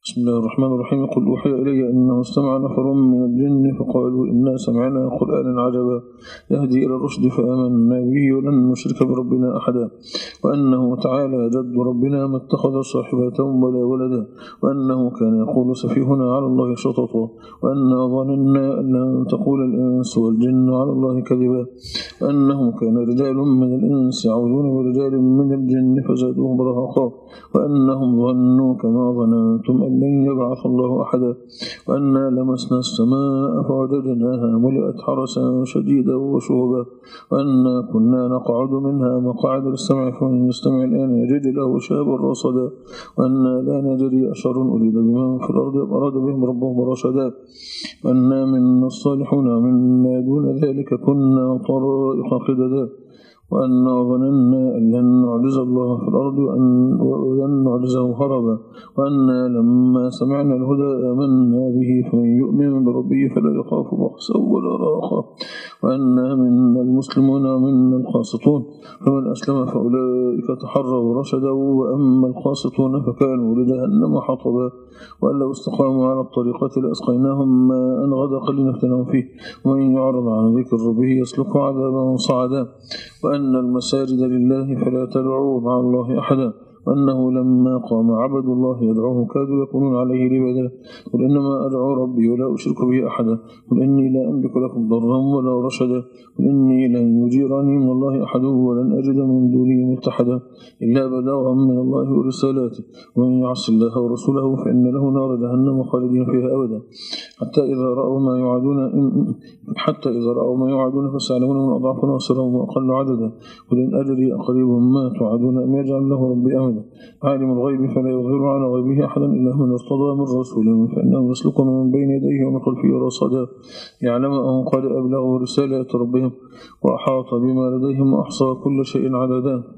بسم الله الرحمن الرحيم. قل أوحي إلي أنه استمع نفر من الجن فقالوا إنا سمعنا قرآنا عجبا يهدي إلى الرشد فآمنا به ولن نشرك بربنا أحدا وأنه تعالى جد ربنا ما اتخذ صاحبة ولا ولدا وأنه كان يقول سفيهنا على الله شططا وأنا ظننا أن لن تقول الإنس والجن على الله كذبا وأنه كان رجال من الإنس يعوذون برجال من الجن فزادوهم رهقا وأنهم ظنوا كما ظننتم أن لن يبعث الله أحدا وأنا لمسنا السماء فوجدناها ملئت حرسا شديدا وشهبا وأنا كنا نقعد منها مقعد للسمع فمن يستمع الآن يجد له شهابا رصدا وأنا لا ندري أشر أريد بمن في الأرض أراد بهم ربهم رشدا وأنا منا الصالحون ومنا دون ذلك كنا طرائق خددا وأنا ظننا أن لن نعجز الله في الأرض ولن نعجزه هربا وأنا لما سمعنا الهدى آمنا به فمن يؤمن بربه فلا يخاف بخسا ولا راقا وأنا منا المسلمون ومنا القاسطون فمن أسلم فأولئك تحروا رشدا وأما القاسطون فكانوا لجهنم حطبا وأن لو استقاموا على الطريقة لأسقيناهم ماء غدقا لنفتنهم فيه ومن يعرض عن ذكر ربه يسلك عذابا صعدا وأن المساجد لله فلا تدعوا مع الله أحدا وأنه لما قام عبد الله يدعوه كادوا يكونون عليه لبدا قل إنما أدعو ربي ولا أشرك به أحدا قل إني لا أملك لكم ضرا ولا رشدا قل إني لن يجيرني من الله أحد ولن أجد من دونه ملتحدا إلا بلاغا من الله ورسالاته ومن يعص الله ورسوله فإن له نار جهنم خالدين فيها أبدا حتى إذا رأوا ما يوعدون فسيعلمون من أضعف ناصرا وأقل عددا قل إن أدري أقريب ما توعدون أم يجعل له ربي أمدا عالم الغيب فلا يظهر على غيبه أحدا إلا من ارتضى من رسول فإنه يسلك من بين يديه ومن خلفه رصدا يعلم أن قد أبلغوا رسالة ربهم وأحاط بما لديهم وأحصى كل شيء عددا.